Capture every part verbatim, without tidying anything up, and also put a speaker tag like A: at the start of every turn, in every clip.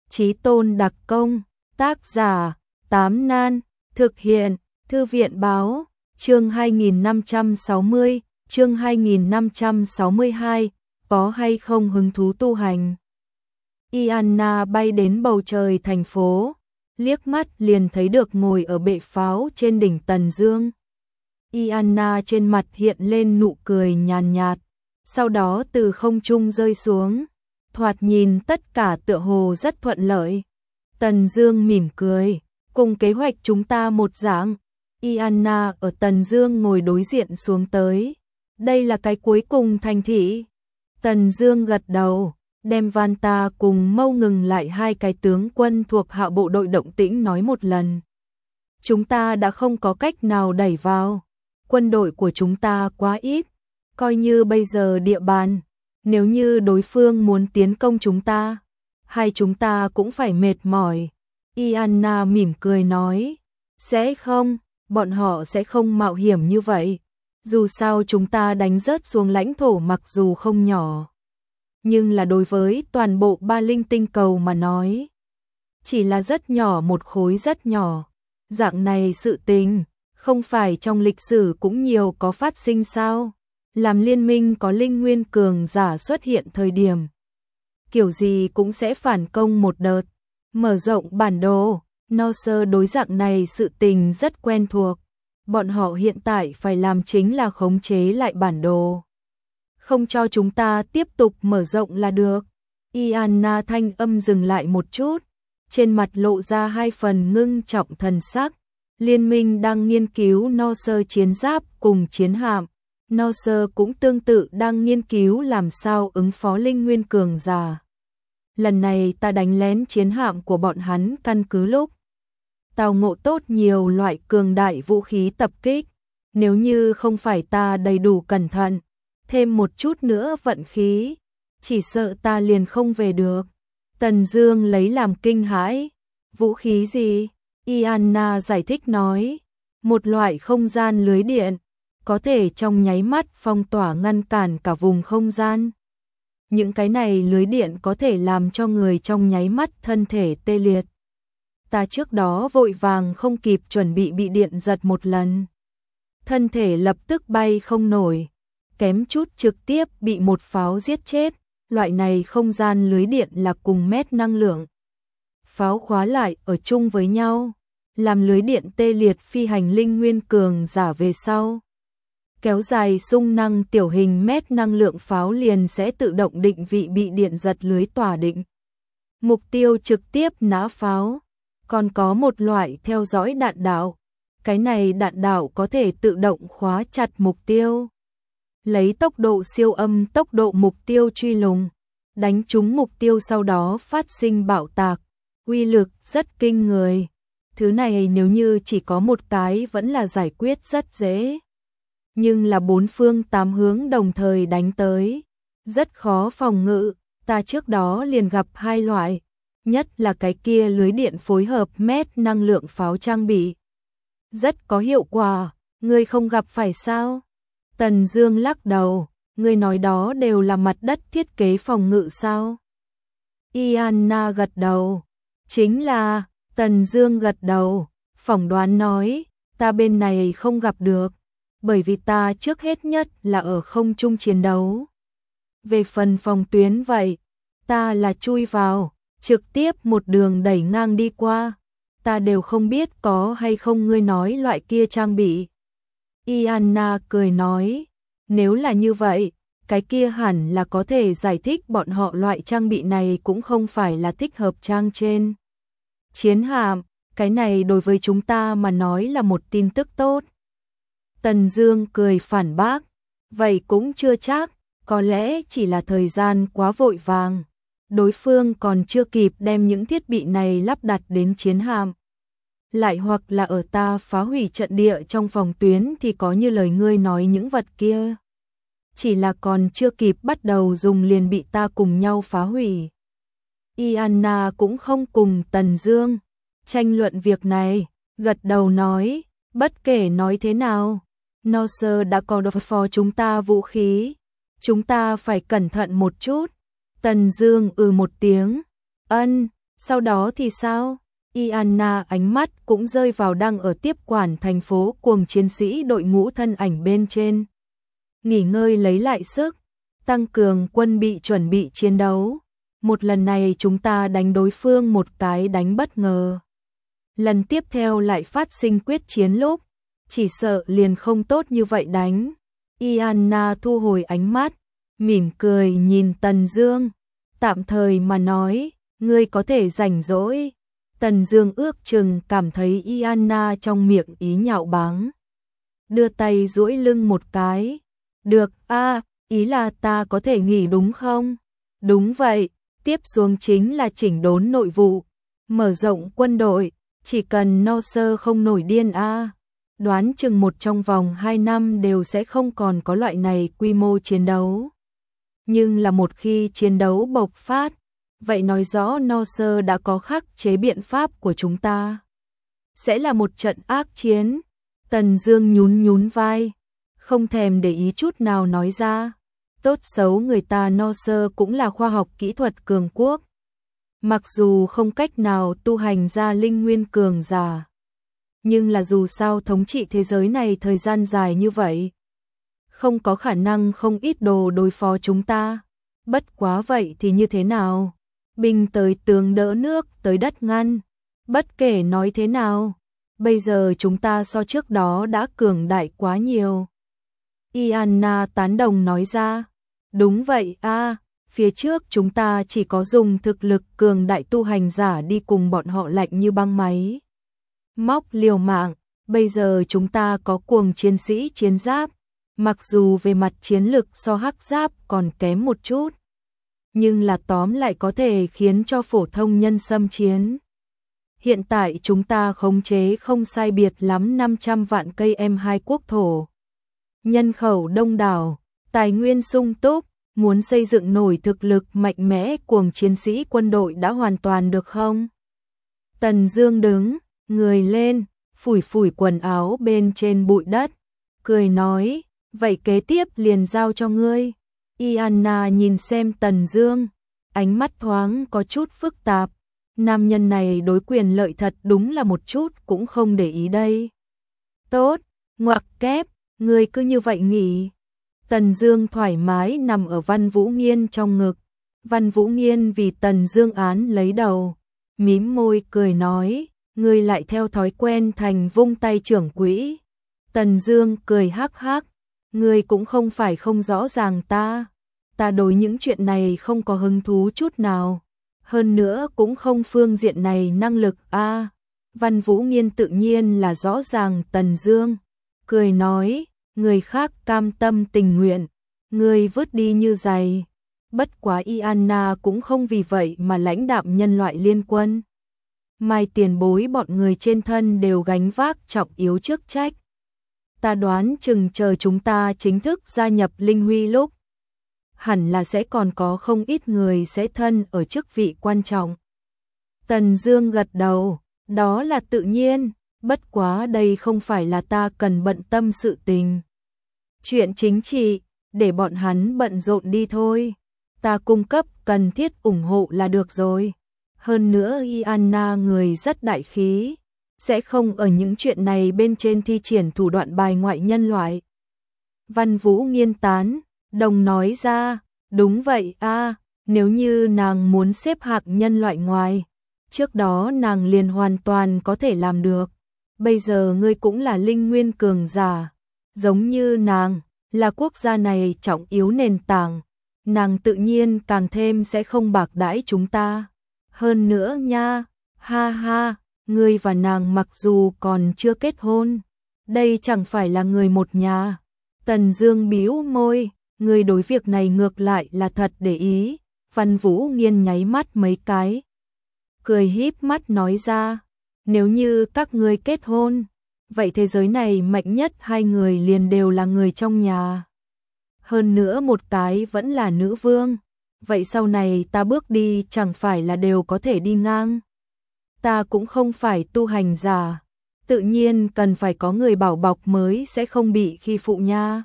A: Chí tôn đặc công, tác giả, Tám Nan, thực hiện, Thư viện báo, chương hai nghìn năm trăm sáu mươi, chương hai nghìn năm trăm sáu mươi hai, có hay không hứng thú tu hành. Ianna bay đến bầu trời thành phố, liếc mắt liền thấy được ngồi ở bệ pháo trên đỉnh Tần Dương. Ianna trên mặt hiện lên nụ cười nhàn nhạt, sau đó từ không trung rơi xuống, thoạt nhìn tất cả tựa hồ rất thuận lợi. Tần Dương mỉm cười, cùng kế hoạch chúng ta một dạng. Ianna ở Tần Dương ngồi đối diện xuống tới. Đây là cái cuối cùng thành thị. Tần Dương gật đầu, đem Vanta cùng Mâu ngừng lại hai cái tướng quân thuộc Hạo bộ đội động tĩnh nói một lần. Chúng ta đã không có cách nào đẩy vào. Quân đội của chúng ta quá ít, coi như bây giờ địa bàn, nếu như đối phương muốn tiến công chúng ta, hai chúng ta cũng phải mệt mỏi. Ianna mỉm cười nói, sẽ không, bọn họ sẽ không mạo hiểm như vậy. Dù sao chúng ta đánh rớt xuống lãnh thổ mặc dù không nhỏ, nhưng là đối với toàn bộ Ba Linh tinh cầu mà nói, chỉ là rất nhỏ, một khối rất nhỏ. Dạng này sự tình, không phải trong lịch sử cũng nhiều có phát sinh sao? Làm liên minh có linh nguyên cường giả xuất hiện thời điểm, kiểu gì cũng sẽ phản công một đợt. Mở rộng bản đồ, Norse đối dạng này sự tình rất quen thuộc. Bọn họ hiện tại phải làm chính là khống chế lại bản đồ, không cho chúng ta tiếp tục mở rộng là được. Ianna thanh âm dừng lại một chút, trên mặt lộ ra hai phần ngưng trọng thần sắc. Liên minh đang nghiên cứu Norse chiến giáp cùng chiến hạm. Norse cũng tương tự đang nghiên cứu làm sao ứng phó linh nguyên cường giả. Lần này ta đánh lén chiến hạm của bọn hắn căn cứ lúc tào ngộ tốt nhiều loại cường đại vũ khí tập kích. Nếu như không phải ta đầy đủ cẩn thận, thêm một chút nữa vận khí, chỉ sợ ta liền không về được. Tần Dương lấy làm kinh hãi. Vũ khí gì? Ianna giải thích nói, một loại không gian lưới điện, có thể trong nháy mắt phong tỏa ngăn cản cả vùng không gian. Những cái này lưới điện có thể làm cho người trong nháy mắt thân thể tê liệt. Ta trước đó vội vàng không kịp chuẩn bị bị điện giật một lần, thân thể lập tức bay không nổi, kém chút trực tiếp bị một pháo giết chết. Loại này không gian lưới điện là cùng mét năng lượng pháo khóa lại ở chung với nhau, làm lưới điện tê liệt phi hành linh nguyên cường giả về sau. Kéo dài xung năng tiểu hình mét năng lượng pháo liền sẽ tự động định vị bị điện giật lưới tỏa định. Mục tiêu trực tiếp nã pháo. Còn có một loại theo dõi đạn đạo. Cái này đạn đạo có thể tự động khóa chặt mục tiêu, lấy tốc độ siêu âm tốc độ mục tiêu truy lùng, đánh trúng mục tiêu sau đó phát sinh bạo tạc. Uy lực rất kinh người. Thứ này nếu như chỉ có một cái vẫn là giải quyết rất dễ, nhưng là bốn phương tám hướng đồng thời đánh tới, rất khó phòng ngự. Ta trước đó liền gặp hai loại, nhất là cái kia lưới điện phối hợp mét năng lượng pháo trang bị, rất có hiệu quả. Ngươi không gặp phải sao? Tần Dương lắc đầu, ngươi nói đó đều là mặt đất thiết kế phòng ngự sao? Ianna gật đầu, chính là. Tần Dương gật đầu, phỏng đoán nói, ta bên này không gặp được, bởi vì ta trước hết nhất là ở không trung chiến đấu. Về phần phòng tuyến vậy, ta là chui vào, trực tiếp một đường đẩy ngang đi qua, ta đều không biết có hay không ngươi nói loại kia trang bị. Ianna cười nói, nếu là như vậy, cái kia hẳn là có thể giải thích bọn họ loại trang bị này cũng không phải là thích hợp trang trên chiến hạm. Cái này đối với chúng ta mà nói là một tin tức tốt. Tần Dương cười phản bác, vậy cũng chưa chắc, có lẽ chỉ là thời gian quá vội vàng, đối phương còn chưa kịp đem những thiết bị này lắp đặt đến chiến hạm. Lại hoặc là ở ta phá hủy trận địa trong phòng tuyến thì có như lời ngươi nói những vật kia, chỉ là còn chưa kịp bắt đầu dùng liền bị ta cùng nhau phá hủy. Ianna cũng không cùng Tần Dương tranh luận việc này, gật đầu nói, bất kể nói thế nào, Norse đã có đối phó chúng ta vũ khí, chúng ta phải cẩn thận một chút. Tần Dương ừ một tiếng, ân, Sau đó thì sao? Iana ánh mắt cũng rơi vào đang ở tiếp quản thành phố cuồng chiến sĩ đội ngũ thân ảnh bên trên. Nghỉ ngơi lấy lại sức, tăng cường quân bị chuẩn bị chiến đấu. Một lần này chúng ta đánh đối phương một cái đánh bất ngờ. Lần tiếp theo lại phát sinh quyết chiến lúc, chỉ sợ liền không tốt như vậy đánh. Iana thu hồi ánh mắt, mỉm cười nhìn Tần Dương, tạm thời mà nói, ngươi có thể rảnh rỗi. Tần Dương ước chừng cảm thấy Iana trong miệng ý nhạo báng. Đưa tay duỗi lưng một cái. Được, a, à, ý là ta có thể nghỉ đúng không? Đúng vậy, tiếp xuống chính là chỉnh đốn nội vụ, mở rộng quân đội, chỉ cần no sơ không nổi điên a. À. Đoán chừng một trong vòng hai năm đều sẽ không còn có loại này quy mô chiến đấu. Nhưng là một khi chiến đấu bộc phát, vậy nói rõ no sơ đã có khắc chế biện pháp của chúng ta. Sẽ là một trận ác chiến. Tần Dương nhún nhún vai, không thèm để ý chút nào nói ra. Tốt xấu người ta no sơ cũng là khoa học kỹ thuật cường quốc. Mặc dù không cách nào tu hành ra linh nguyên cường giả, nhưng là dù sao thống trị thế giới này thời gian dài như vậy, không có khả năng không ít đồ đối phó chúng ta. Bất quá vậy thì như thế nào? Binh tới tướng đỡ nước tới đất ngăn. Bất kể nói thế nào, bây giờ chúng ta so trước đó đã cường đại quá nhiều. Iana tán đồng nói ra. Đúng vậy a, à, phía trước chúng ta chỉ có dùng thực lực cường đại tu hành giả đi cùng bọn họ lạnh như băng máy móc liều mạng, bây giờ chúng ta có cuồng chiến sĩ chiến giáp, mặc dù về mặt chiến lực so hắc giáp còn kém một chút, nhưng là tóm lại có thể khiến cho phổ thông nhân xâm chiến. Hiện tại chúng ta khống chế không sai biệt lắm năm trăm vạn cây em hai quốc thổ. Nhân khẩu đông đảo, tài nguyên sung túc, muốn xây dựng nổi thực lực mạnh mẽ cuồng chiến sĩ quân đội đã hoàn toàn được không? Tần Dương đứng, người lên, phủi phủi quần áo bên trên bụi đất, cười nói, vậy kế tiếp liền giao cho ngươi. Iana nhìn xem Tần Dương, ánh mắt thoáng có chút phức tạp. Nam nhân này đối quyền lợi thật đúng là một chút cũng không để ý đây. Tốt, ngoặc kép, ngươi cứ như vậy nghỉ. Tần Dương thoải mái nằm ở Văn Vũ Nghiên trong ngực. Văn Vũ Nghiên vì Tần Dương án lấy đầu, mím môi cười nói, ngươi lại theo thói quen thành vung tay trưởng quỹ. Tần Dương cười hắc hắc, ngươi cũng không phải không rõ ràng ta. Ta đối những chuyện này không có hứng thú chút nào. Hơn nữa cũng không phương diện này năng lực a. À, Văn Vũ Nghiên tự nhiên là rõ ràng Tần Dương, cười nói, người khác cam tâm tình nguyện, người vứt đi như giày. Bất quá Iana cũng không vì vậy mà lãnh đạm nhân loại liên quân. Mai tiền bối bọn người trên thân đều gánh vác trọng yếu chức trách. Ta đoán chừng chờ chúng ta chính thức gia nhập Linh Huy lúc, hẳn là sẽ còn có không ít người sẽ thân ở chức vị quan trọng. Tần Dương gật đầu, đó là tự nhiên, bất quá đây không phải là ta cần bận tâm sự tình. Chuyện chính trị, để bọn hắn bận rộn đi thôi. Ta cung cấp cần thiết ủng hộ là được rồi. Hơn nữa Iana người rất đại khí, sẽ không ở những chuyện này bên trên thi triển thủ đoạn bài ngoại nhân loại. Văn Vũ Nghiên tán đồng nói ra, đúng vậy a, à, nếu như nàng muốn xếp hạng nhân loại ngoài, trước đó nàng liền hoàn toàn có thể làm được. Bây giờ ngươi cũng là linh nguyên cường giả, giống như nàng, là quốc gia này trọng yếu nền tảng, nàng tự nhiên càng thêm sẽ không bạc đãi chúng ta. Hơn nữa nha, ha ha, ngươi và nàng mặc dù còn chưa kết hôn, đây chẳng phải là người một nhà. Tần Dương bĩu môi, người đối việc này ngược lại là thật để ý. Văn Vũ Nghiên nháy mắt mấy cái, cười híp mắt nói ra, nếu như các ngươi kết hôn, vậy thế giới này mạnh nhất hai người liền đều là người trong nhà. Hơn nữa một cái vẫn là nữ vương, vậy sau này ta bước đi chẳng phải là đều có thể đi ngang. Ta cũng không phải tu hành giả, tự nhiên cần phải có người bảo bọc mới sẽ không bị khi phụ nha.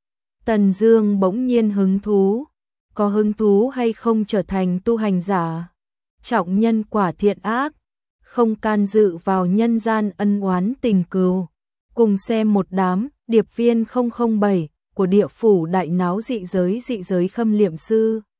A: Tần Dương bỗng nhiên hứng thú, có hứng thú hay không trở thành tu hành giả? trọng nhân quả thiện ác, không can dự vào nhân gian ân oán tình cừu. Cùng xem một đám điệp viên không không bảy của địa phủ đại náo dị giới dị giới khâm liệm sư.